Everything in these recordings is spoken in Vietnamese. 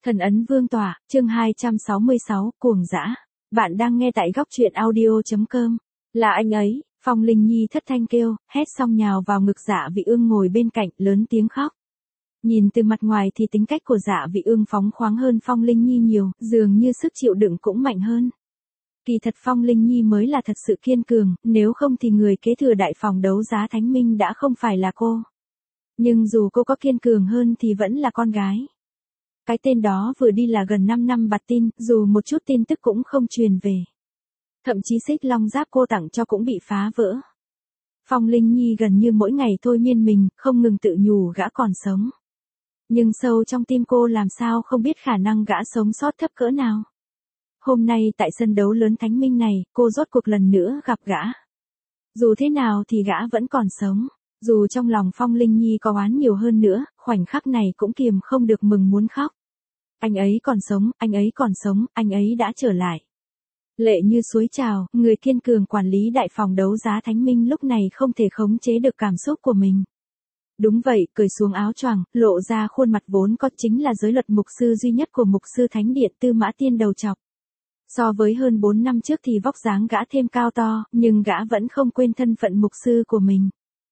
Thần ấn vương tỏa, chương 266, cuồng dã. Bạn đang nghe tại góc truyện audio.com. Là anh ấy, Phong Linh Nhi thất thanh kêu, hét xong nhào vào ngực Dạ Vị Ương ngồi bên cạnh, lớn tiếng khóc. Nhìn từ mặt ngoài thì tính cách của Dạ Vị Ương phóng khoáng hơn Phong Linh Nhi nhiều, dường như sức chịu đựng cũng mạnh hơn. Kỳ thật Phong Linh Nhi mới là thật sự kiên cường, nếu không thì người kế thừa đại phòng đấu giá Thánh Minh đã không phải là cô. Nhưng dù cô có kiên cường hơn thì vẫn là con gái. Cái tên đó vừa đi là gần 5 năm bặt tin, dù một chút tin tức cũng không truyền về. Thậm chí xích long giáp cô tặng cho cũng bị phá vỡ. Phong Linh Nhi gần như mỗi ngày thôi miên mình, không ngừng tự nhủ gã còn sống. Nhưng sâu trong tim cô làm sao không biết khả năng gã sống sót thấp cỡ nào. Hôm nay tại sân đấu lớn Thánh Minh này, cô rốt cuộc lần nữa gặp gã. Dù thế nào thì gã vẫn còn sống. Dù trong lòng Phong Linh Nhi có oán nhiều hơn nữa, khoảnh khắc này cũng kiềm không được mừng muốn khóc. Anh ấy còn sống, anh ấy còn sống, anh ấy đã trở lại. Lệ như suối trào, người kiên cường quản lý đại phòng đấu giá Thánh Minh lúc này không thể khống chế được cảm xúc của mình. Đúng vậy, cởi xuống áo choàng, lộ ra khuôn mặt vốn có chính là giới luật mục sư duy nhất của mục sư Thánh Điện Tư Mã Tiên đầu trọc. So với hơn 4 năm trước thì vóc dáng gã thêm cao to, nhưng gã vẫn không quên thân phận mục sư của mình.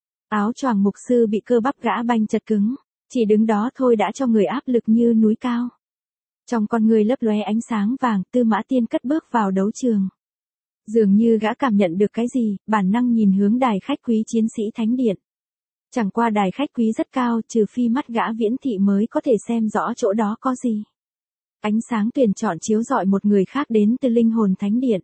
Áo choàng mục sư bị cơ bắp gã banh chật cứng, chỉ đứng đó thôi đã cho người áp lực như núi cao. Trong con người lấp lóe ánh sáng vàng, Tư Mã Tiên cất bước vào đấu trường. Dường như gã cảm nhận được cái gì, bản năng nhìn hướng đài khách quý chiến sĩ Thánh Điện. Chẳng qua đài khách quý rất cao, trừ phi mắt gã viễn thị mới có thể xem rõ chỗ đó có gì. Ánh sáng tuyển chọn chiếu rọi một người khác đến từ linh hồn Thánh Điện.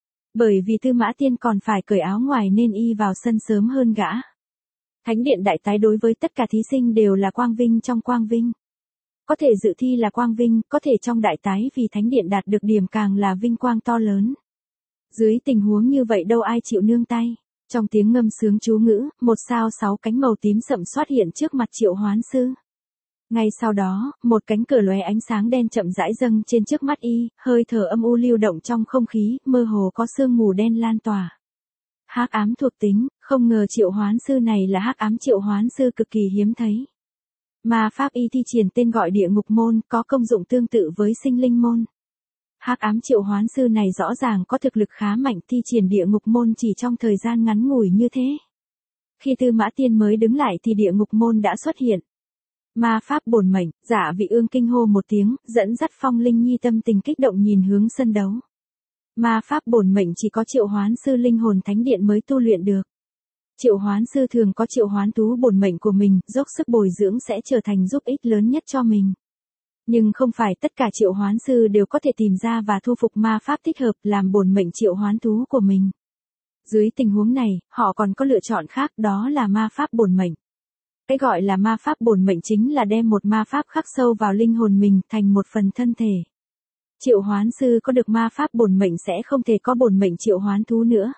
Bởi vì Tư Mã Tiên còn phải cởi áo ngoài nên y vào sân sớm hơn gã. Thánh Điện đại tái đối với tất cả thí sinh đều là quang vinh trong quang vinh. Có thể dự thi là quang vinh, có thể trong đại tái vì Thánh Điện đạt được điểm càng là vinh quang to lớn. Dưới tình huống như vậy đâu ai chịu nương tay. Trong tiếng ngâm sướng chú ngữ, một sao 6 cánh màu tím sậm xuất hiện trước mặt Triệu Hoán Sư. Ngay sau đó, một cánh cửa lóe ánh sáng đen chậm rãi dâng trên trước mắt y, hơi thở âm u lưu động trong không khí, mơ hồ có sương mù đen lan tỏa. Hắc ám thuộc tính, không ngờ Triệu Hoán Sư này là Hắc ám Triệu Hoán Sư cực kỳ hiếm thấy. Ma pháp y thi triển tên gọi Địa Ngục Môn, có công dụng tương tự với Sinh Linh Môn. Hắc ám Triệu Hoán Sư này rõ ràng có thực lực khá mạnh, thi triển Địa Ngục Môn chỉ trong thời gian ngắn ngủi như thế. Khi Tư Mã Tiên mới đứng lại thì Địa Ngục Môn đã xuất hiện. Ma pháp bổn mệnh, Dạ Vị Ương kinh hô một tiếng, dẫn dắt Phong Linh Nhi tâm tình kích động nhìn hướng sân đấu. Ma pháp bổn mệnh chỉ có Triệu Hoán Sư linh hồn Thánh Điện mới tu luyện được. Triệu Hoán Sư thường có triệu hoán thú bổn mệnh của mình, dốc sức bồi dưỡng sẽ trở thành giúp ích lớn nhất cho mình. Nhưng không phải tất cả Triệu Hoán Sư đều có thể tìm ra và thu phục ma pháp thích hợp làm bổn mệnh triệu hoán thú của mình. Dưới tình huống này, họ còn có lựa chọn khác, đó là ma pháp bổn mệnh. Cái gọi là ma pháp bổn mệnh chính là đem một ma pháp khắc sâu vào linh hồn mình thành một phần thân thể. Triệu Hoán Sư có được ma pháp bổn mệnh sẽ không thể có bổn mệnh triệu hoán thú nữa.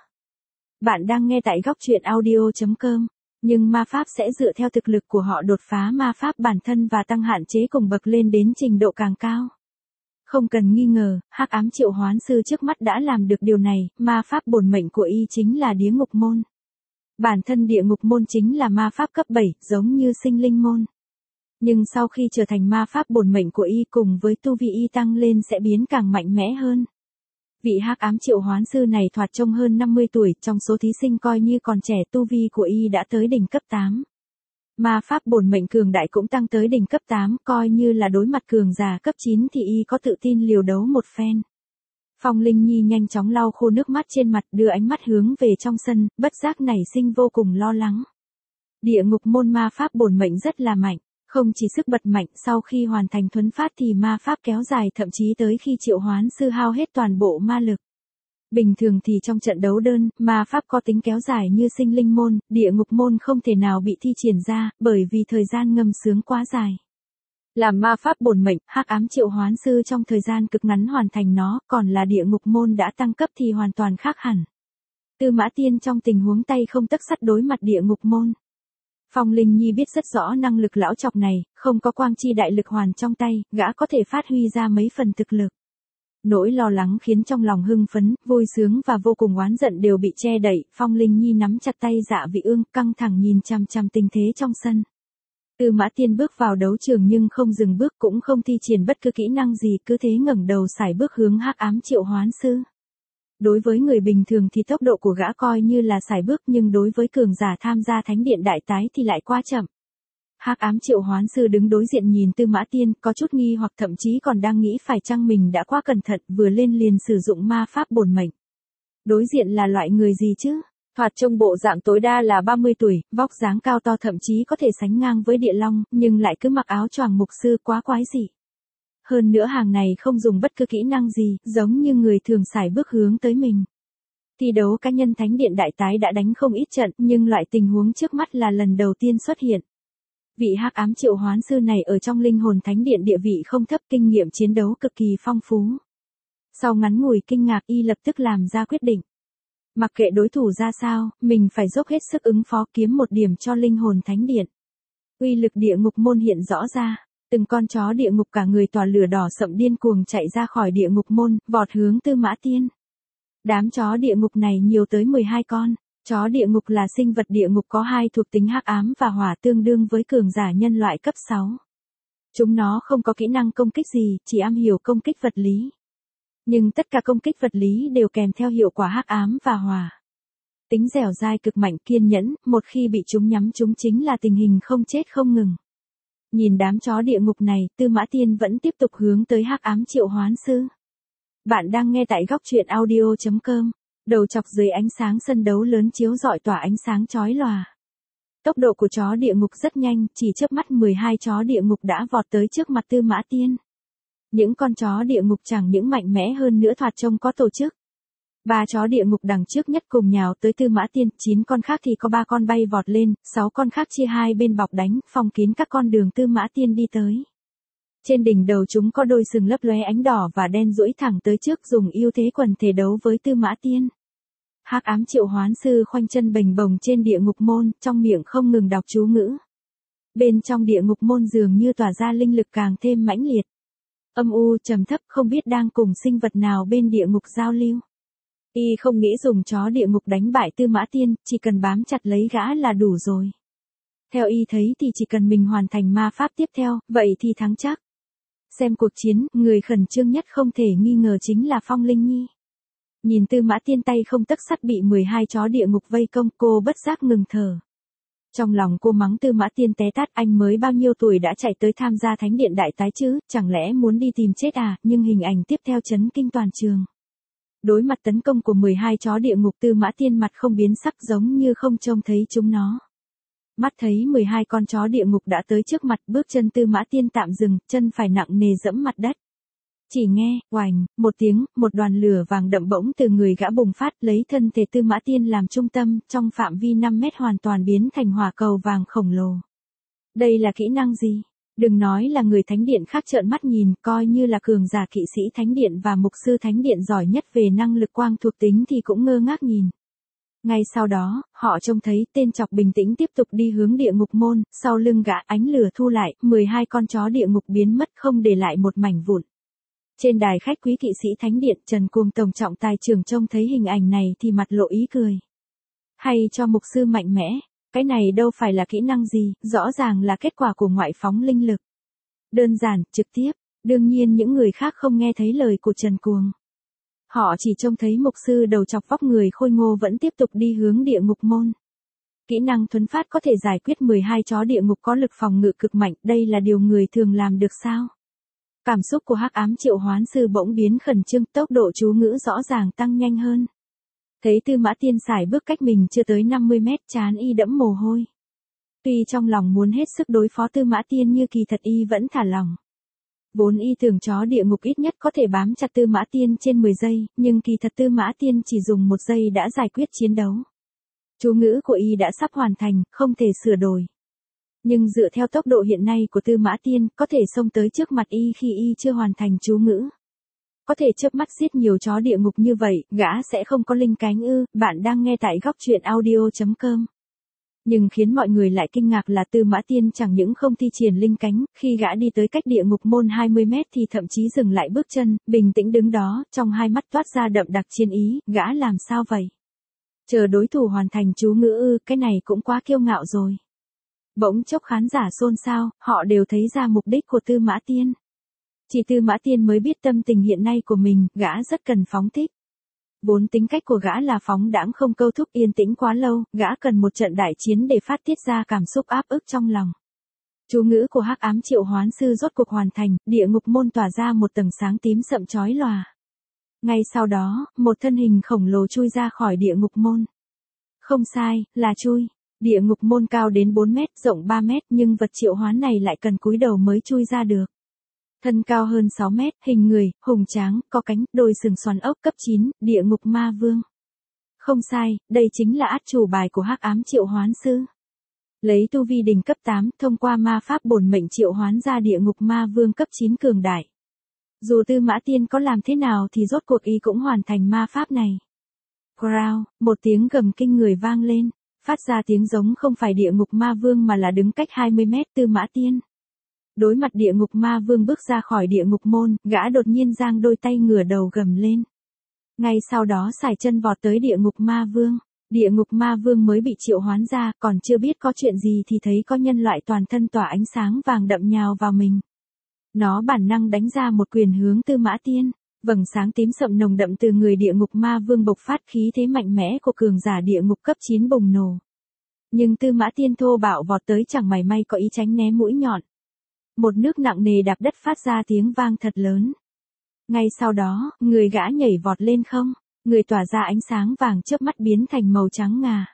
Bạn đang nghe tại góc truyện audio.com, nhưng ma pháp sẽ dựa theo thực lực của họ đột phá ma pháp bản thân và tăng hạn chế cùng bậc lên đến trình độ càng cao. Không cần nghi ngờ, Hắc ám Triệu Hoán Sư trước mắt đã làm được điều này, ma pháp bổn mệnh của y chính là Địa Ngục Môn. Bản thân Địa Ngục Môn chính là ma pháp cấp 7, giống như Sinh Linh Môn. Nhưng sau khi trở thành ma pháp bổn mệnh của y cùng với tu vi y tăng lên sẽ biến càng mạnh mẽ hơn. Vị Hắc ám Triệu Hoán Sư này thoạt trông hơn 50 tuổi, trong số thí sinh coi như còn trẻ, tu vi của y đã tới đỉnh cấp 8. Ma pháp bổn mệnh cường đại cũng tăng tới đỉnh cấp 8, coi như là đối mặt cường giả cấp 9 thì y có tự tin liều đấu một phen. Phong Linh Nhi nhanh chóng lau khô nước mắt trên mặt, đưa ánh mắt hướng về trong sân, bất giác nảy sinh vô cùng lo lắng. Địa Ngục Môn ma pháp bổn mệnh rất là mạnh, không chỉ sức bật mạnh, sau khi hoàn thành thuấn phát thì ma pháp kéo dài thậm chí tới khi Triệu Hoán Sư hao hết toàn bộ ma lực. Bình thường thì trong trận đấu đơn, ma pháp có tính kéo dài như Sinh Linh Môn, Địa Ngục Môn không thể nào bị thi triển ra, bởi vì thời gian ngâm sướng quá dài. Làm ma pháp bổn mệnh, Hắc ám Triệu Hoán Sư trong thời gian cực ngắn hoàn thành nó, còn là Địa Ngục Môn đã tăng cấp thì hoàn toàn khác hẳn. Tư Mã Tiên trong tình huống tay không tấc sắt đối mặt Địa Ngục Môn. Phong Linh Nhi biết rất rõ năng lực lão chọc này, không có quang chi đại lực hoàn trong tay, gã có thể phát huy ra mấy phần thực lực. Nỗi lo lắng khiến trong lòng hưng phấn, vui sướng và vô cùng oán giận đều bị che đậy, Phong Linh Nhi nắm chặt tay Dạ Vị Ương, căng thẳng nhìn chằm chằm tình thế trong sân. Tư Mã Tiên bước vào đấu trường nhưng không dừng bước cũng không thi triển bất cứ kỹ năng gì, cứ thế ngẩng đầu sải bước hướng Hắc Ám Triệu Hoán Sư. Đối với người bình thường thì tốc độ của gã coi như là sải bước, nhưng đối với cường giả tham gia Thánh Điện Đại Tái thì lại quá chậm. Hắc Ám Triệu Hoán Sư đứng đối diện nhìn Tư Mã Tiên, có chút nghi hoặc, thậm chí còn đang nghĩ phải chăng mình đã quá cẩn thận, vừa lên liền sử dụng ma pháp bổn mệnh. Đối diện là loại người gì chứ? Thoạt trông bộ dạng tối đa là 30 tuổi, vóc dáng cao to, thậm chí có thể sánh ngang với Địa Long, nhưng lại cứ mặc áo choàng mục sư, quá quái dị. Hơn nữa hàng này không dùng bất cứ kỹ năng gì, giống như người thường sải bước hướng tới mình. Thi đấu cá nhân Thánh Điện Đại Tái đã đánh không ít trận, nhưng loại tình huống trước mắt là lần đầu tiên xuất hiện. Vị Hắc Ám Triệu Hoán Sư này ở trong Linh Hồn Thánh Điện địa vị không thấp, kinh nghiệm chiến đấu cực kỳ phong phú. Sau ngắn ngủi kinh ngạc, y lập tức làm ra quyết định. Mặc kệ đối thủ ra sao, mình phải dốc hết sức ứng phó, kiếm một điểm cho Linh Hồn Thánh Điện. Uy lực địa ngục môn hiện rõ ra, từng con chó địa ngục cả người tỏa lửa đỏ sậm điên cuồng chạy ra khỏi địa ngục môn, vọt hướng Tư Mã Tiên. Đám chó địa ngục này nhiều tới 12 con. Chó địa ngục là sinh vật địa ngục có hai thuộc tính hắc ám và hỏa, tương đương với cường giả nhân loại cấp 6. Chúng nó không có kỹ năng công kích gì, chỉ am hiểu công kích vật lý. Nhưng tất cả công kích vật lý đều kèm theo hiệu quả hắc ám và hỏa. Tính dẻo dai cực mạnh, kiên nhẫn, một khi bị chúng nhắm chúng chính là tình hình không chết không ngừng. Nhìn đám chó địa ngục này, Tư Mã Tiên vẫn tiếp tục hướng tới Hắc Ám Triệu Hoán Sư. Bạn đang nghe tại góc truyện audio.com. Đầu chọc dưới ánh sáng sân đấu lớn chiếu rọi tỏa ánh sáng chói lòa. Tốc độ của chó địa ngục rất nhanh, chỉ chớp mắt 12 chó địa ngục đã vọt tới trước mặt Tư Mã Tiên. Những con chó địa ngục chẳng những mạnh mẽ hơn nữa, thoạt trông có tổ chức. 3 chó địa ngục đằng trước nhất cùng nhào tới Tư Mã Tiên, 9 con khác thì có 3 con bay vọt lên, 6 con khác chia hai bên bọc đánh, phong kín các con đường Tư Mã Tiên đi tới. Trên đỉnh đầu chúng có đôi sừng lấp lóe ánh đỏ và đen duỗi thẳng tới trước, dùng ưu thế quần thể đấu với Tư Mã Tiên. Hắc Ám Triệu Hoán Sư khoanh chân bềnh bồng trên địa ngục môn, trong miệng không ngừng đọc chú ngữ. Bên trong địa ngục môn dường như tỏa ra linh lực càng thêm mãnh liệt. Âm u trầm thấp, không biết đang cùng sinh vật nào bên địa ngục giao lưu. Y không nghĩ dùng chó địa ngục đánh bại Tư Mã Tiên, chỉ cần bám chặt lấy gã là đủ rồi. Theo y thấy thì chỉ cần mình hoàn thành ma pháp tiếp theo, vậy thì thắng chắc. Xem cuộc chiến, người khẩn trương nhất không thể nghi ngờ chính là Phong Linh Nhi. Nhìn Tư Mã Tiên tay không tấc sắt bị 12 chó địa ngục vây công, cô bất giác ngừng thở. Trong lòng cô mắng Tư Mã Tiên té tát, anh mới bao nhiêu tuổi đã chạy tới tham gia Thánh Điện Đại Tái chứ, chẳng lẽ muốn đi tìm chết à, nhưng hình ảnh tiếp theo chấn kinh toàn trường. Đối mặt tấn công của 12 chó địa ngục, Tư Mã Tiên mặt không biến sắc, giống như không trông thấy chúng nó. Mắt thấy 12 con chó địa ngục đã tới trước mặt, bước chân Tư Mã Tiên tạm dừng, chân phải nặng nề dẫm mặt đất. Chỉ nghe, oành, một tiếng, một đoàn lửa vàng đậm bỗng từ người gã bùng phát, lấy thân thể Tư Mã Tiên làm trung tâm, trong phạm vi 5 mét hoàn toàn biến thành hỏa cầu vàng khổng lồ. Đây là kỹ năng gì? Đừng nói là người Thánh Điện khác trợn mắt nhìn, coi như là cường giả kỵ sĩ Thánh Điện và mục sư Thánh Điện giỏi nhất về năng lực quang thuộc tính thì cũng ngơ ngác nhìn. Ngay sau đó, họ trông thấy tên chọc bình tĩnh tiếp tục đi hướng địa ngục môn, sau lưng gã ánh lửa thu lại, 12 con chó địa ngục biến mất không để lại một mảnh vụn. Trên đài khách quý kỵ sĩ Thánh Điện, Trần Cuồng tổng trọng tài trưởng trông thấy hình ảnh này thì mặt lộ ý cười. Hay cho mục sư mạnh mẽ, cái này đâu phải là kỹ năng gì, rõ ràng là kết quả của ngoại phóng linh lực. Đơn giản, trực tiếp, đương nhiên những người khác không nghe thấy lời của Trần Cuồng. Họ chỉ trông thấy mục sư đầu chọc vóc người khôi ngô vẫn tiếp tục đi hướng địa ngục môn. Kỹ năng thuấn phát có thể giải quyết 12 chó địa ngục có lực phòng ngự cực mạnh, đây là điều người thường làm được sao? Cảm xúc của Hắc Ám Triệu Hoán Sư bỗng biến khẩn trương, tốc độ chú ngữ rõ ràng tăng nhanh hơn. Thấy Tư Mã Tiên sải bước cách mình chưa tới 50 mét, trán y đẫm mồ hôi. Tuy trong lòng muốn hết sức đối phó Tư Mã Tiên như kỳ thật y vẫn thả lỏng. Vốn y tưởng chó địa ngục ít nhất có thể bám chặt Tư Mã Tiên trên 10 giây, nhưng kỳ thật Tư Mã Tiên chỉ dùng 1 giây đã giải quyết chiến đấu. Chú ngữ của y đã sắp hoàn thành, không thể sửa đổi. Nhưng dựa theo tốc độ hiện nay của Tư Mã Tiên, có thể xông tới trước mặt y khi y chưa hoàn thành chú ngữ. Có thể chớp mắt giết nhiều chó địa ngục như vậy, gã sẽ không có linh cánh ư? Bạn đang nghe tại góc truyện audio.com. Nhưng khiến mọi người lại kinh ngạc là Tư Mã Tiên chẳng những không thi triển linh cánh, khi gã đi tới cách địa ngục môn 20 mét thì thậm chí dừng lại bước chân, bình tĩnh đứng đó, trong hai mắt toát ra đậm đặc chiến ý, gã làm sao vậy? Chờ đối thủ hoàn thành chú ngữ ư, cái này cũng quá kiêu ngạo rồi. Bỗng chốc khán giả xôn xao, họ đều thấy ra mục đích của Tư Mã Tiên. Chỉ Tư Mã Tiên mới biết tâm tình hiện nay của mình, gã rất cần phóng thích. Vốn tính cách của gã là phóng đãng không câu thúc yên tĩnh quá lâu, gã cần một trận đại chiến để phát tiết ra cảm xúc áp ức trong lòng. Chú ngữ của Hắc Ám Triệu Hoán Sư rốt cuộc hoàn thành, địa ngục môn tỏa ra một tầng sáng tím sậm chói lòa. Ngay sau đó, một thân hình khổng lồ chui ra khỏi địa ngục môn. Không sai, là chui. Địa ngục môn cao đến 4 mét, rộng 3 mét, nhưng vật triệu hoán này lại cần cúi đầu mới chui ra được. Thân cao hơn 6 mét, hình người, hùng tráng, có cánh, đôi sừng xoắn ốc cấp 9, địa ngục ma vương. Không sai, đây chính là át chủ bài của Hắc Ám Triệu Hoán Sư. Lấy tu vi đỉnh cấp 8, thông qua ma pháp bổn mệnh triệu hoán ra địa ngục ma vương cấp 9 cường đại. Dù Tư Mã Tiên có làm thế nào thì rốt cuộc y cũng hoàn thành ma pháp này. Growl, một tiếng gầm kinh người vang lên, phát ra tiếng giống không phải địa ngục ma vương mà là đứng cách 20 mét Tư Mã Tiên. Đối mặt địa ngục ma vương bước ra khỏi địa ngục môn, gã đột nhiên giang đôi tay ngửa đầu gầm lên. Ngay sau đó sải chân vọt tới địa ngục ma vương. Địa ngục ma vương mới bị triệu hoán ra, còn chưa biết có chuyện gì thì thấy có nhân loại toàn thân tỏa ánh sáng vàng đậm nhào vào mình. Nó bản năng đánh ra một quyền hướng Tư Mã Tiên. Vầng sáng tím sậm nồng đậm từ người địa ngục ma vương bộc phát, khí thế mạnh mẽ của cường giả địa ngục cấp 9 bùng nổ. Nhưng Tư Mã Tiên thô bạo vọt tới chẳng mảy may có ý tránh né mũi nhọn. Một nước nặng nề đạp đất phát ra tiếng vang thật lớn. Ngay sau đó, người gã nhảy vọt lên không, người tỏa ra ánh sáng vàng chớp mắt biến thành màu trắng ngà.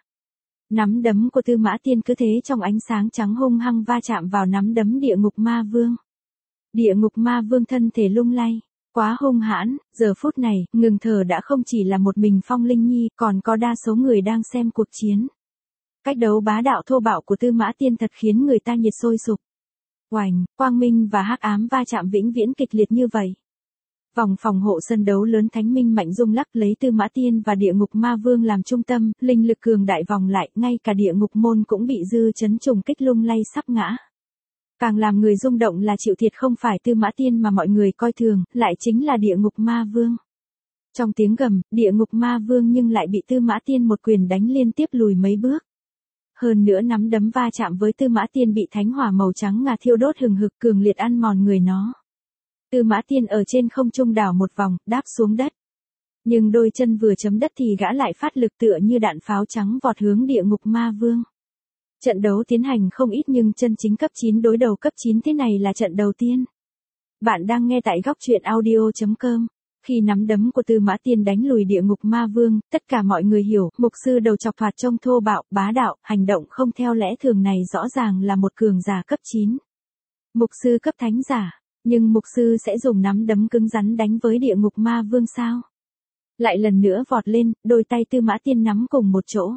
Nắm đấm của Tư Mã Tiên cứ thế trong ánh sáng trắng hung hăng va chạm vào nắm đấm địa ngục ma vương. Địa ngục ma vương thân thể lung lay, quá hung hãn, giờ phút này, ngừng thở đã không chỉ là một mình Phong Linh Nhi, còn có đa số người đang xem cuộc chiến. Cách đấu bá đạo thô bạo của Tư Mã Tiên thật khiến người ta nhiệt sôi sục. Oành, quang minh và hắc ám va chạm vĩnh viễn kịch liệt như vậy. Vòng phòng hộ sân đấu lớn thánh minh mạnh rung lắc lấy Tư Mã Tiên và địa ngục ma vương làm trung tâm, linh lực cường đại vòng lại, ngay cả địa ngục môn cũng bị dư chấn trùng kích lung lay sắp ngã. Càng làm người rung động là chịu thiệt không phải Tư Mã Tiên mà mọi người coi thường, lại chính là địa ngục ma vương. Trong tiếng gầm, địa ngục ma vương nhưng lại bị Tư Mã Tiên một quyền đánh liên tiếp lùi mấy bước. Hơn nữa nắm đấm va chạm với Tư Mã Tiên bị thánh hỏa màu trắng ngà thiêu đốt hừng hực cường liệt ăn mòn người nó. Tư Mã Tiên ở trên không trung đảo một vòng, đáp xuống đất. Nhưng đôi chân vừa chấm đất thì gã lại phát lực tựa như đạn pháo trắng vọt hướng địa ngục ma vương. Trận đấu tiến hành không ít nhưng chân chính cấp 9 đối đầu cấp 9 thế này là trận đầu tiên. Bạn đang nghe tại góc truyện audio.com. Khi nắm đấm của Tư Mã Tiên đánh lùi địa ngục ma vương, tất cả mọi người hiểu, mục sư đầu chọc thoạt trông thô bạo, bá đạo, hành động không theo lẽ thường này rõ ràng là một cường giả cấp 9. Mục sư cấp thánh giả, nhưng mục sư sẽ dùng nắm đấm cứng rắn đánh với địa ngục ma vương sao? Lại lần nữa vọt lên, đôi tay Tư Mã Tiên nắm cùng một chỗ.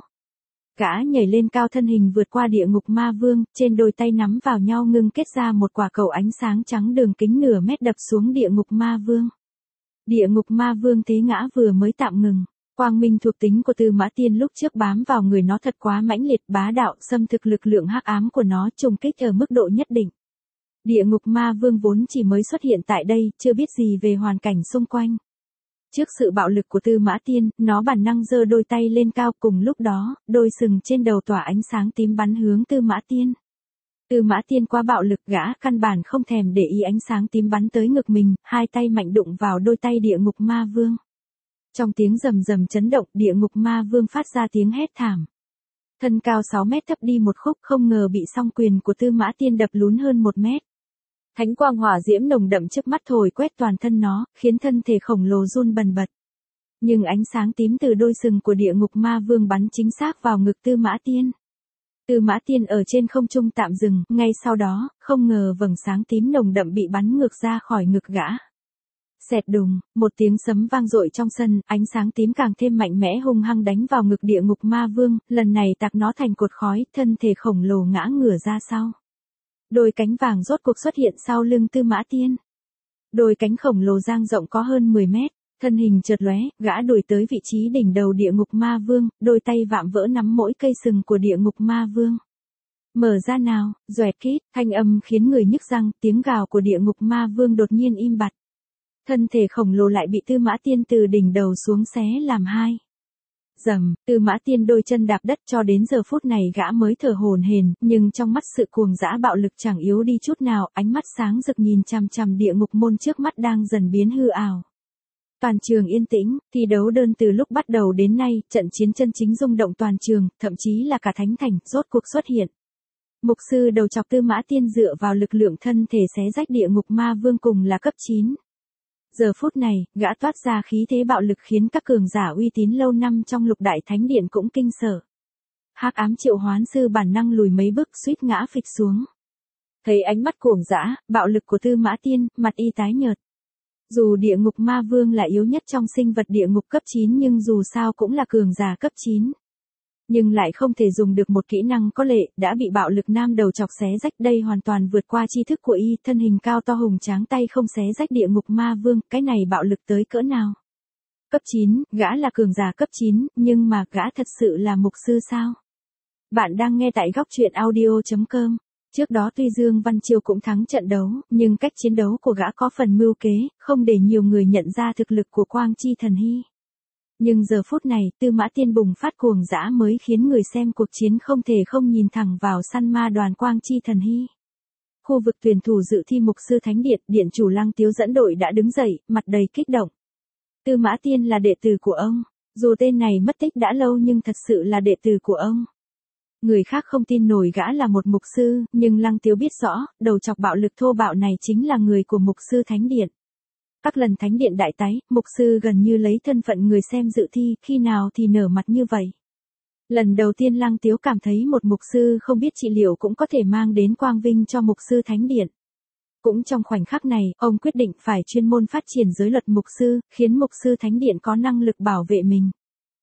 Gã nhảy lên cao thân hình vượt qua địa ngục ma vương, trên đôi tay nắm vào nhau ngưng kết ra một quả cầu ánh sáng trắng đường kính nửa mét đập xuống địa ngục ma vương. Địa ngục ma vương thế ngã vừa mới tạm ngừng. Quang minh thuộc tính của Tư Mã Tiên lúc trước bám vào người nó thật quá mãnh liệt, bá đạo, xâm thực lực lượng hắc ám của nó trùng kích ở mức độ nhất định. Địa ngục ma vương vốn chỉ mới xuất hiện tại đây, chưa biết gì về hoàn cảnh xung quanh. Trước sự bạo lực của Tư Mã Tiên, nó bản năng giơ đôi tay lên cao, cùng lúc đó, đôi sừng trên đầu tỏa ánh sáng tím bắn hướng Tư Mã Tiên. Tư Mã Tiên quá bạo lực, gã căn bản không thèm để ý ánh sáng tím bắn tới ngực mình, hai tay mạnh đụng vào đôi tay địa ngục ma vương. Trong tiếng rầm rầm chấn động, địa ngục ma vương phát ra tiếng hét thảm. Thân cao 6 mét thấp đi một khúc, không ngờ bị song quyền của Tư Mã Tiên đập lún hơn 1 mét. Thánh quang hỏa diễm nồng đậm trước mắt thổi quét toàn thân nó, khiến thân thể khổng lồ run bần bật. Nhưng ánh sáng tím từ đôi sừng của địa ngục ma vương bắn chính xác vào ngực Tư Mã Tiên. Tư Mã Tiên ở trên không trung tạm dừng, ngay sau đó, không ngờ vầng sáng tím nồng đậm bị bắn ngược ra khỏi ngực gã. Xẹt đùng, một tiếng sấm vang dội trong sân, ánh sáng tím càng thêm mạnh mẽ hung hăng đánh vào ngực địa ngục ma vương, lần này tạc nó thành cột khói, thân thể khổng lồ ngã ngửa ra sau. Đôi cánh vàng rốt cuộc xuất hiện sau lưng Tư Mã Tiên. Đôi cánh khổng lồ dang rộng có hơn 10 mét, thân hình chợt lóe, gã đuổi tới vị trí đỉnh đầu địa ngục ma vương, đôi tay vạm vỡ nắm mỗi cây sừng của địa ngục ma vương. Mở ra nào, doẹt kít, thanh âm khiến người nhức răng, tiếng gào của địa ngục ma vương đột nhiên im bặt. Thân thể khổng lồ lại bị Tư Mã Tiên từ đỉnh đầu xuống xé làm hai. Dầm, Tư Mã Tiên đôi chân đạp đất cho đến giờ phút này gã mới thở hổn hển, nhưng trong mắt sự cuồng dã bạo lực chẳng yếu đi chút nào, ánh mắt sáng rực nhìn chằm chằm địa ngục môn trước mắt đang dần biến hư ảo. Toàn trường yên tĩnh, thi đấu đơn từ lúc bắt đầu đến nay, trận chiến chân chính rung động toàn trường, thậm chí là cả thánh thành, rốt cuộc xuất hiện. Mục sư đầu chọc Tư Mã Tiên dựa vào lực lượng thân thể xé rách địa ngục ma vương cùng là cấp 9. Giờ phút này, gã toát ra khí thế bạo lực khiến các cường giả uy tín lâu năm trong Lục Đại Thánh Điện cũng kinh sợ. Hắc ám triệu hoán sư bản năng lùi mấy bước suýt ngã phịch xuống. Thấy ánh mắt cuồng dã, bạo lực của Tư Mã Tiên, mặt y tái nhợt. Dù địa ngục ma vương là yếu nhất trong sinh vật địa ngục cấp 9 nhưng dù sao cũng là cường giả cấp 9. Nhưng lại không thể dùng được một kỹ năng có lệ, đã bị bạo lực nam đầu chọc xé rách, đây hoàn toàn vượt qua tri thức của y, thân hình cao to hùng tráng tay không xé rách địa ngục ma vương, cái này bạo lực tới cỡ nào. Cấp 9, gã là cường giả cấp 9, nhưng mà gã thật sự là mục sư sao? Bạn đang nghe tại góc truyện audio.com. Trước đó tuy Dương Văn Chiêu cũng thắng trận đấu, nhưng cách chiến đấu của gã có phần mưu kế, không để nhiều người nhận ra thực lực của Quang Chi Thần Hy. Nhưng giờ phút này, Tư Mã Tiên bùng phát cuồng dã mới khiến người xem cuộc chiến không thể không nhìn thẳng vào săn ma đoàn Quang Chi Thần Hy. Khu vực tuyển thủ dự thi mục sư thánh điện, điện chủ Lăng Tiếu dẫn đội đã đứng dậy, mặt đầy kích động. Tư Mã Tiên là đệ tử của ông, dù tên này mất tích đã lâu nhưng thật sự là đệ tử của ông. Người khác không tin nổi gã là một mục sư, nhưng Lăng Tiếu biết rõ, đầu chọc bạo lực thô bạo này chính là người của mục sư thánh điện. Các lần thánh điện đại tái, mục sư gần như lấy thân phận người xem dự thi, khi nào thì nở mặt như vậy. Lần đầu tiên Lăng Tiếu cảm thấy một mục sư không biết trị liệu cũng có thể mang đến quang vinh cho mục sư thánh điện. Cũng trong khoảnh khắc này, ông quyết định phải chuyên môn phát triển giới luật mục sư, khiến mục sư thánh điện có năng lực bảo vệ mình.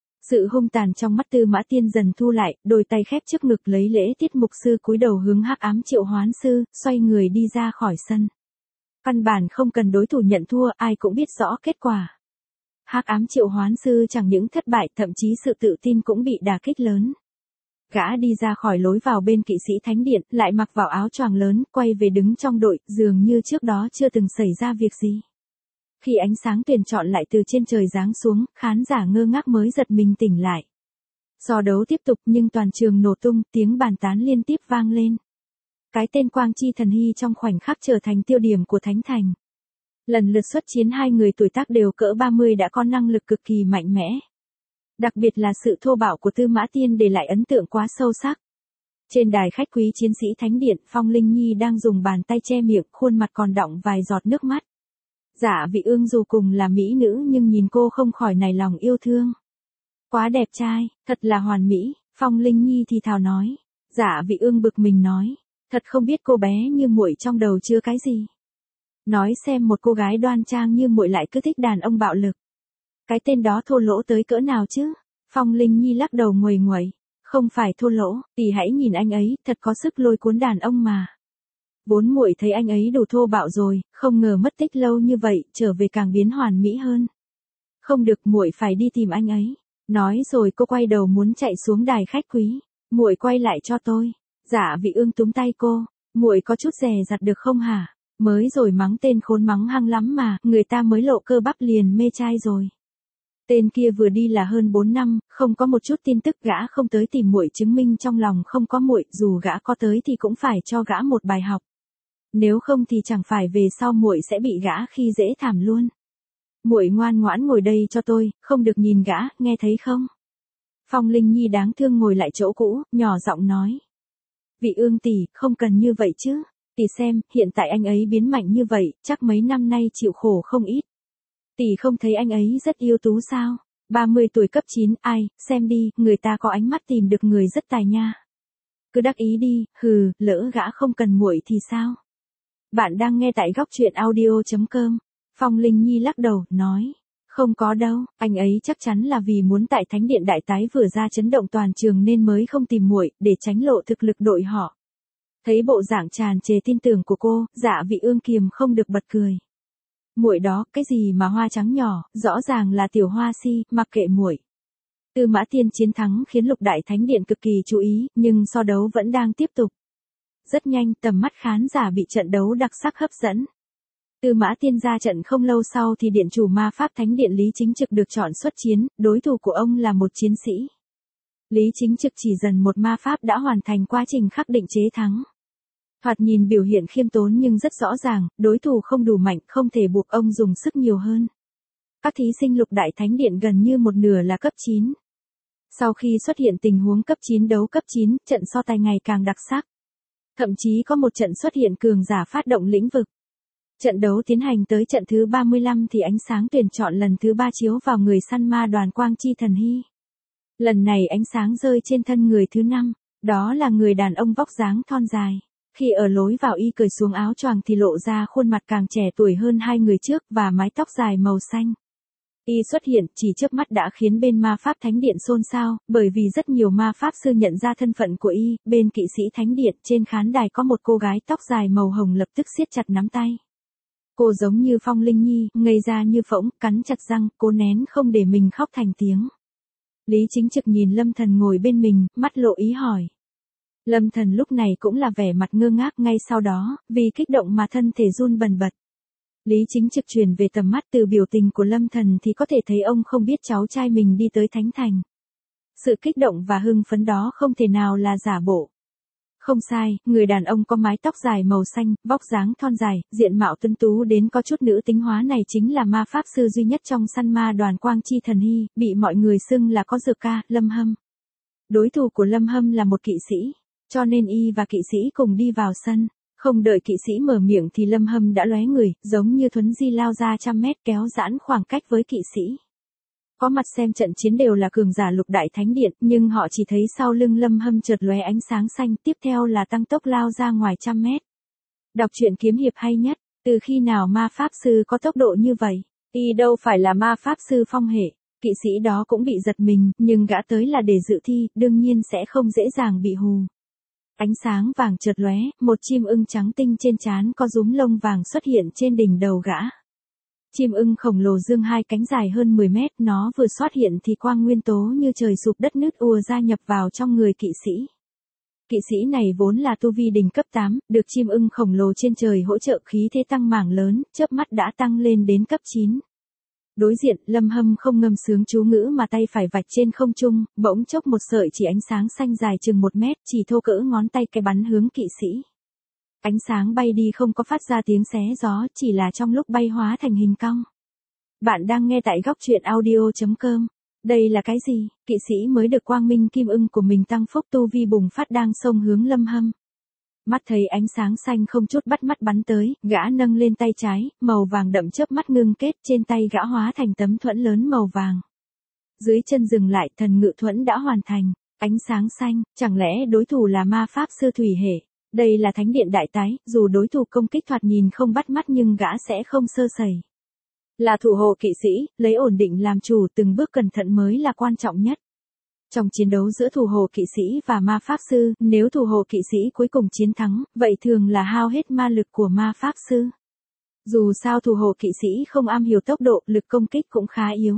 Sự hung tàn trong mắt Tư Mã Tiên dần thu lại, đôi tay khép trước ngực lấy lễ tiết, mục sư cúi đầu hướng hắc ám triệu hoán sư, xoay người đi ra khỏi sân. Căn bản không cần đối thủ nhận thua, ai cũng biết rõ kết quả. Hắc ám triệu hoán sư chẳng những thất bại, thậm chí sự tự tin cũng bị đả kích lớn. Gã đi ra khỏi lối vào bên kỵ sĩ thánh điện, lại mặc vào áo choàng lớn, quay về đứng trong đội, dường như trước đó chưa từng xảy ra việc gì. Khi ánh sáng tuyển chọn lại từ trên trời giáng xuống, khán giả ngơ ngác mới giật mình tỉnh lại. So đấu tiếp tục nhưng toàn trường nổ tung, tiếng bàn tán liên tiếp vang lên. Cái tên Quang Chi Thần Hy trong khoảnh khắc trở thành tiêu điểm của Thánh Thành. Lần lượt xuất chiến hai người tuổi tác đều cỡ 30 đã có năng lực cực kỳ mạnh mẽ. Đặc biệt là sự thô bạo của Tư Mã Tiên để lại ấn tượng quá sâu sắc. Trên đài khách quý chiến sĩ Thánh Điện, Phong Linh Nhi đang dùng bàn tay che miệng, khuôn mặt còn đọng vài giọt nước mắt. Dạ Vị Ương dù cùng là mỹ nữ nhưng nhìn cô không khỏi nảy lòng yêu thương. Quá đẹp trai, thật là hoàn mỹ, Phong Linh Nhi thì thào nói. Dạ Vị Ương bực mình nói. Thật không biết cô bé như muội trong đầu chưa cái gì. Nói xem một cô gái đoan trang như muội lại cứ thích đàn ông bạo lực. Cái tên đó thô lỗ tới cỡ nào chứ? Phong Linh Nhi lắc đầu nguầy nguậy. Không phải thô lỗ, tỷ hãy nhìn anh ấy, thật có sức lôi cuốn đàn ông mà. Vốn muội thấy anh ấy đủ thô bạo rồi, không ngờ mất tích lâu như vậy, trở về càng biến hoàn mỹ hơn. Không được, muội phải đi tìm anh ấy. Nói rồi cô quay đầu muốn chạy xuống đài khách quý. Muội quay lại cho tôi. Dạ Vị Ương túm tay cô, muội có chút dè dặt được không hả? Mới rồi mắng tên khốn mắng hăng lắm mà, người ta mới lộ cơ bắp liền mê trai rồi. Tên kia vừa đi là hơn 4 năm, không có một chút tin tức, gã không tới tìm muội chứng minh trong lòng không có muội, dù gã có tới thì cũng phải cho gã một bài học. Nếu không thì chẳng phải về sau muội sẽ bị gã khi dễ thảm luôn. Muội ngoan ngoãn ngồi đây cho tôi, không được nhìn gã, nghe thấy không? Phong Linh Nhi đáng thương ngồi lại chỗ cũ, nhỏ giọng nói. Vị Ương tỷ, không cần như vậy chứ. Tỷ xem, hiện tại anh ấy biến mạnh như vậy, chắc mấy năm nay chịu khổ không ít. Tỷ không thấy anh ấy rất yêu tú sao? 30 tuổi cấp 9, ai, xem đi, người ta có ánh mắt tìm được người rất tài nha. Cứ đắc ý đi, hừ, lỡ gã không cần muội thì sao? Bạn đang nghe tại góc truyện audio.com. Phong Linh Nhi lắc đầu, nói. Không có đâu, anh ấy chắc chắn là vì muốn tại Thánh Điện đại tái vừa ra chấn động toàn trường nên mới không tìm muội, để tránh lộ thực lực đội họ. Thấy bộ dạng tràn trề tin tưởng của cô, Dạ Vị Ương kiềm không được bật cười. Muội đó, cái gì mà hoa trắng nhỏ, rõ ràng là tiểu hoa si, mặc kệ muội. Tư Mã Tiên chiến thắng khiến Lục Đại Thánh Điện cực kỳ chú ý, nhưng so đấu vẫn đang tiếp tục. Rất nhanh, tầm mắt khán giả bị trận đấu đặc sắc hấp dẫn. Tư Mã Tiên ra trận không lâu sau thì điện chủ ma pháp thánh điện Lý Chính Trực được chọn xuất chiến, đối thủ của ông là một chiến sĩ. Lý Chính Trực chỉ dần một ma pháp đã hoàn thành quá trình khắc định chế thắng. Thoạt nhìn biểu hiện khiêm tốn nhưng rất rõ ràng, đối thủ không đủ mạnh, không thể buộc ông dùng sức nhiều hơn. Các thí sinh lục đại thánh điện gần như một nửa là cấp 9. Sau khi xuất hiện tình huống cấp 9 đấu cấp 9, trận so tài ngày càng đặc sắc. Thậm chí có một trận xuất hiện cường giả phát động lĩnh vực. Trận đấu tiến hành tới trận thứ 35 thì ánh sáng tuyển chọn lần thứ 3 chiếu vào người săn ma đoàn Quang Chi Thần Hy. Lần này ánh sáng rơi trên thân người thứ 5, đó là người đàn ông vóc dáng thon dài. Khi ở lối vào y cởi xuống áo choàng thì lộ ra khuôn mặt càng trẻ tuổi hơn hai người trước và mái tóc dài màu xanh. Y xuất hiện chỉ chớp mắt đã khiến bên ma pháp thánh điện xôn xao, bởi vì rất nhiều ma pháp sư nhận ra thân phận của y. Bên kỵ sĩ thánh điện trên khán đài có một cô gái tóc dài màu hồng lập tức siết chặt nắm tay. Cô giống như Phong Linh Nhi, ngây ra như phỗng, cắn chặt răng, cố nén không để mình khóc thành tiếng. Lý Chính Trực nhìn Lâm Thần ngồi bên mình, mắt lộ ý hỏi. Lâm Thần lúc này cũng là vẻ mặt ngơ ngác, ngay sau đó, vì kích động mà thân thể run bần bật. Lý Chính Trực truyền về tầm mắt từ biểu tình của Lâm Thần thì có thể thấy ông không biết cháu trai mình đi tới Thánh Thành. Sự kích động và hưng phấn đó không thể nào là giả bộ. Không sai, người đàn ông có mái tóc dài màu xanh, vóc dáng thon dài, diện mạo tuấn tú đến có chút nữ tính hóa này chính là ma pháp sư duy nhất trong săn ma đoàn Quang Chi Thần Hy, bị mọi người xưng là có dược ca, Lâm Hâm. Đối thủ của Lâm Hâm là một kỵ sĩ, cho nên y và kỵ sĩ cùng đi vào sân. Không đợi kỵ sĩ mở miệng thì Lâm Hâm đã lóe người, giống như thuấn di lao ra trăm mét kéo giãn khoảng cách với kỵ sĩ. Có mặt xem trận chiến đều là cường giả lục đại thánh điện, nhưng họ chỉ thấy sau lưng Lâm Hâm chợt lóe ánh sáng xanh, tiếp theo là tăng tốc lao ra ngoài trăm mét. Đọc truyện kiếm hiệp hay nhất, từ khi nào ma pháp sư có tốc độ như vậy? Y đâu phải là ma pháp sư phong hệ, kỵ sĩ đó cũng bị giật mình, nhưng gã tới là để dự thi, đương nhiên sẽ không dễ dàng bị hù. Ánh sáng vàng chợt lóe, một chim ưng trắng tinh trên trán có rúm lông vàng xuất hiện trên đỉnh đầu gã. Chim ưng khổng lồ dương hai cánh dài hơn 10 mét, nó vừa xuất hiện thì quang nguyên tố như trời sụp đất nứt ùa ra nhập vào trong người kỵ sĩ. Kỵ sĩ này vốn là tu vi đỉnh cấp 8, được chim ưng khổng lồ trên trời hỗ trợ khí thế tăng mảng lớn, chớp mắt đã tăng lên đến cấp 9. Đối diện, Lâm Hâm không ngâm sướng chú ngữ mà tay phải vạch trên không trung, bỗng chốc một sợi chỉ ánh sáng xanh dài chừng 1 mét, chỉ thô cỡ ngón tay cái bắn hướng kỵ sĩ. Ánh sáng bay đi không có phát ra tiếng xé gió, chỉ là trong lúc bay hóa thành hình cong. Bạn đang nghe tại góc truyện audio.com. Đây là cái gì? Kỵ sĩ mới được quang minh kim ưng của mình tăng phúc tu vi bùng phát đang xông hướng Lâm Hâm. Mắt thấy ánh sáng xanh không chút bắt mắt bắn tới, gã nâng lên tay trái, màu vàng đậm chớp mắt ngưng kết, trên tay gã hóa thành tấm thuẫn lớn màu vàng. Dưới chân dừng lại, thần ngự thuẫn đã hoàn thành. Ánh sáng xanh, chẳng lẽ đối thủ là ma pháp sư thủy hệ? Đây là thánh điện đại tái, dù đối thủ công kích thoạt nhìn không bắt mắt nhưng gã sẽ không sơ sẩy. Là thủ hộ kỵ sĩ, lấy ổn định làm chủ, từng bước cẩn thận mới là quan trọng nhất. Trong chiến đấu giữa thủ hộ kỵ sĩ và ma pháp sư, nếu thủ hộ kỵ sĩ cuối cùng chiến thắng, vậy thường là hao hết ma lực của ma pháp sư. Dù sao thủ hộ kỵ sĩ không am hiểu tốc độ, lực công kích cũng khá yếu.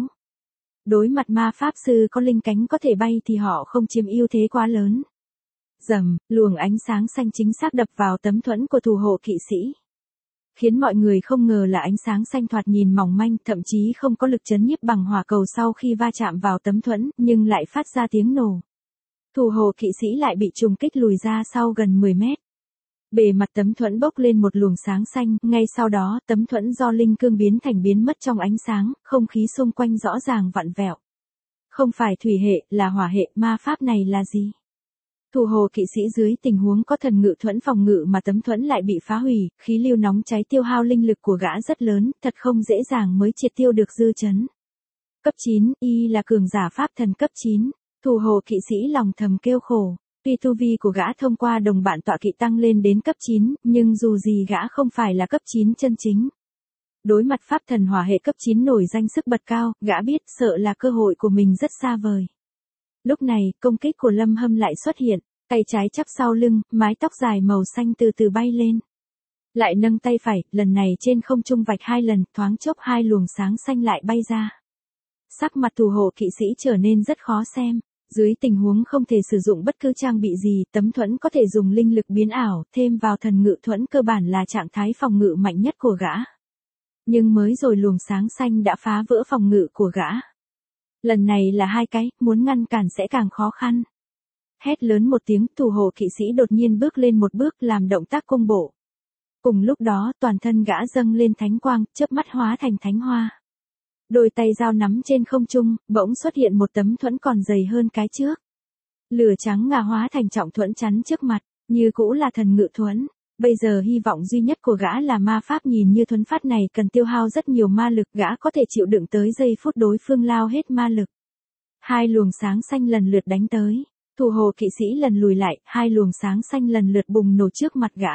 Đối mặt ma pháp sư có linh cánh có thể bay thì họ không chiếm ưu thế quá lớn. Rầm, luồng ánh sáng xanh chính xác đập vào tấm thuẫn của thủ hộ kỵ sĩ. Khiến mọi người không ngờ là ánh sáng xanh thoạt nhìn mỏng manh, thậm chí không có lực chấn nhiếp bằng hỏa cầu sau khi va chạm vào tấm thuẫn, nhưng lại phát ra tiếng nổ. Thủ hộ kỵ sĩ lại bị trùng kích lùi ra sau gần 10 mét. Bề mặt tấm thuẫn bốc lên một luồng sáng xanh, ngay sau đó tấm thuẫn do linh cương biến thành biến mất trong ánh sáng, không khí xung quanh rõ ràng vặn vẹo. Không phải thủy hệ, là hỏa hệ, ma pháp này là gì? Thủ hộ kỵ sĩ dưới tình huống có thần ngự thuẫn phòng ngự mà tấm thuẫn lại bị phá hủy, khí lưu nóng cháy tiêu hao linh lực của gã rất lớn, thật không dễ dàng mới triệt tiêu được dư chấn. Cấp 9, y là cường giả pháp thần cấp 9, thủ hộ kỵ sĩ lòng thầm kêu khổ. Tuy tu vi của gã thông qua đồng bạn tọa kỵ tăng lên đến cấp 9, nhưng dù gì gã không phải là cấp 9 chân chính. Đối mặt pháp thần hỏa hệ cấp 9 nổi danh sức bật cao, gã biết sợ là cơ hội của mình rất xa vời. Lúc này, công kích của Lâm Hâm lại xuất hiện, tay trái chắp sau lưng, mái tóc dài màu xanh từ từ bay lên. Lại nâng tay phải, lần này trên không trung vạch 2 lần, thoáng chốc 2 luồng sáng xanh lại bay ra. Sắc mặt thủ hộ kỵ sĩ trở nên rất khó xem. Dưới tình huống không thể sử dụng bất cứ trang bị gì, tấm thuẫn có thể dùng linh lực biến ảo, thêm vào thần ngự thuẫn cơ bản là trạng thái phòng ngự mạnh nhất của gã. Nhưng mới rồi luồng sáng xanh đã phá vỡ phòng ngự của gã. Lần này là 2 cái, muốn ngăn cản sẽ càng khó khăn. Hét lớn một tiếng, thủ hộ kỵ sĩ đột nhiên bước lên một bước làm động tác cung bộ. Cùng lúc đó, toàn thân gã dâng lên thánh quang, chớp mắt hóa thành thánh hoa. Đôi tay dao nắm trên không trung, bỗng xuất hiện một tấm thuẫn còn dày hơn cái trước. Lửa trắng ngà hóa thành trọng thuẫn chắn trước mặt, như cũ là thần ngự thuẫn. Bây giờ hy vọng duy nhất của gã là ma pháp, nhìn như thuẫn phát này cần tiêu hao rất nhiều ma lực, gã có thể chịu đựng tới giây phút đối phương lao hết ma lực. 2 luồng sáng xanh lần lượt đánh tới, thủ hộ kỵ sĩ lần lùi lại, 2 luồng sáng xanh lần lượt bùng nổ trước mặt gã.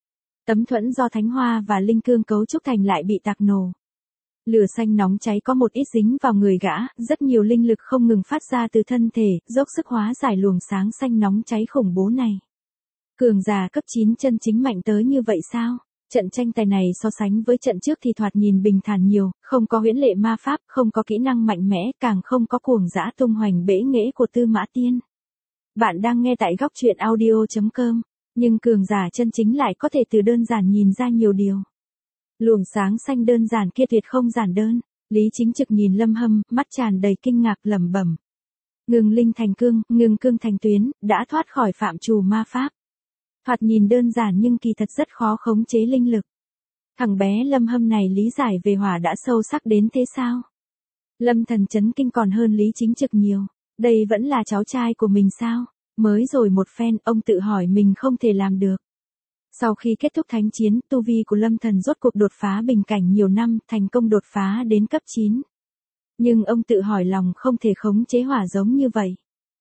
Tấm thuẫn do thánh hoa và linh cương cấu trúc thành lại bị tạc nổ. Lửa xanh nóng cháy có một ít dính vào người gã, rất nhiều linh lực không ngừng phát ra từ thân thể, dốc sức hóa giải luồng sáng xanh nóng cháy khủng bố này. Cường giả cấp 9 chân chính mạnh tới như vậy sao? Trận tranh tài này so sánh với trận trước thì thoạt nhìn bình thản nhiều, không có huyễn lệ ma pháp, không có kỹ năng mạnh mẽ, càng không có cuồng dã tung hoành bẽ nghễ của Tư Mã Tiên. Bạn đang nghe tại góc truyện audio.com, nhưng cường giả chân chính lại có thể từ đơn giản nhìn ra nhiều điều. Luồng sáng xanh đơn giản kia tuyệt không giản đơn. Lý Chính Trực nhìn Lâm Hâm, mắt tràn đầy kinh ngạc lẩm bẩm. Ngừng linh thành cương, ngừng cương thành tuyến, đã thoát khỏi phạm trù ma pháp. Thoạt nhìn đơn giản nhưng kỳ thật rất khó khống chế linh lực. Thằng bé Lâm Hâm này lý giải về hỏa đã sâu sắc đến thế sao? Lâm Thần chấn kinh còn hơn Lý Chính Trực nhiều. Đây vẫn là cháu trai của mình sao? Mới rồi một phen, ông tự hỏi mình không thể làm được. Sau khi kết thúc thánh chiến, tu vi của Lâm Thần rốt cuộc đột phá bình cảnh nhiều năm, thành công đột phá đến cấp 9. Nhưng ông tự hỏi lòng không thể khống chế hỏa giống như vậy.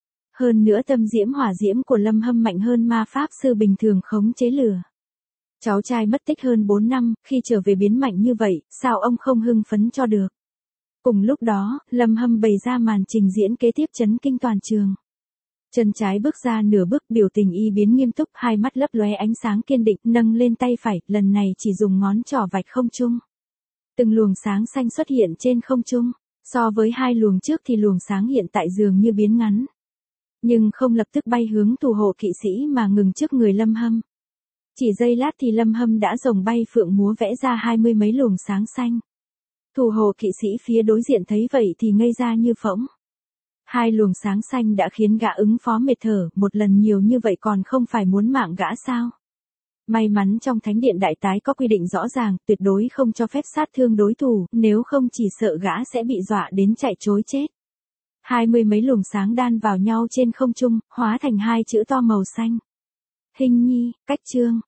Hơn nữa tâm diễm hỏa diễm của Lâm Hâm mạnh hơn ma pháp sư bình thường khống chế lửa. Cháu trai mất tích hơn 4 năm, khi trở về biến mạnh như vậy, sao ông không hưng phấn cho được? Cùng lúc đó, Lâm Hâm bày ra màn trình diễn kế tiếp chấn kinh toàn trường. Chân trái bước ra nửa bước, biểu tình y biến nghiêm túc, 2 mắt lấp lóe ánh sáng kiên định, nâng lên tay phải, lần này chỉ dùng ngón trỏ vạch không trung. Từng luồng sáng xanh xuất hiện trên không trung, so với 2 luồng trước thì luồng sáng hiện tại dường như biến ngắn. Nhưng không lập tức bay hướng thủ hộ kỵ sĩ mà ngừng trước người Lâm Hâm. Chỉ giây lát thì Lâm Hâm đã rồng bay phượng múa vẽ ra 20 mấy luồng sáng xanh. Thủ hộ kỵ sĩ phía đối diện thấy vậy thì ngây ra như phỗng. 2 luồng sáng xanh đã khiến gã ứng phó mệt thở, một lần nhiều như vậy còn không phải muốn mạng gã sao? May mắn trong Thánh điện Đại Tái có quy định rõ ràng, tuyệt đối không cho phép sát thương đối thủ, nếu không chỉ sợ gã sẽ bị dọa đến chạy trối chết. 20 mấy luồng sáng đan vào nhau trên không trung, hóa thành 2 chữ to màu xanh. Hình nhi, cách chương.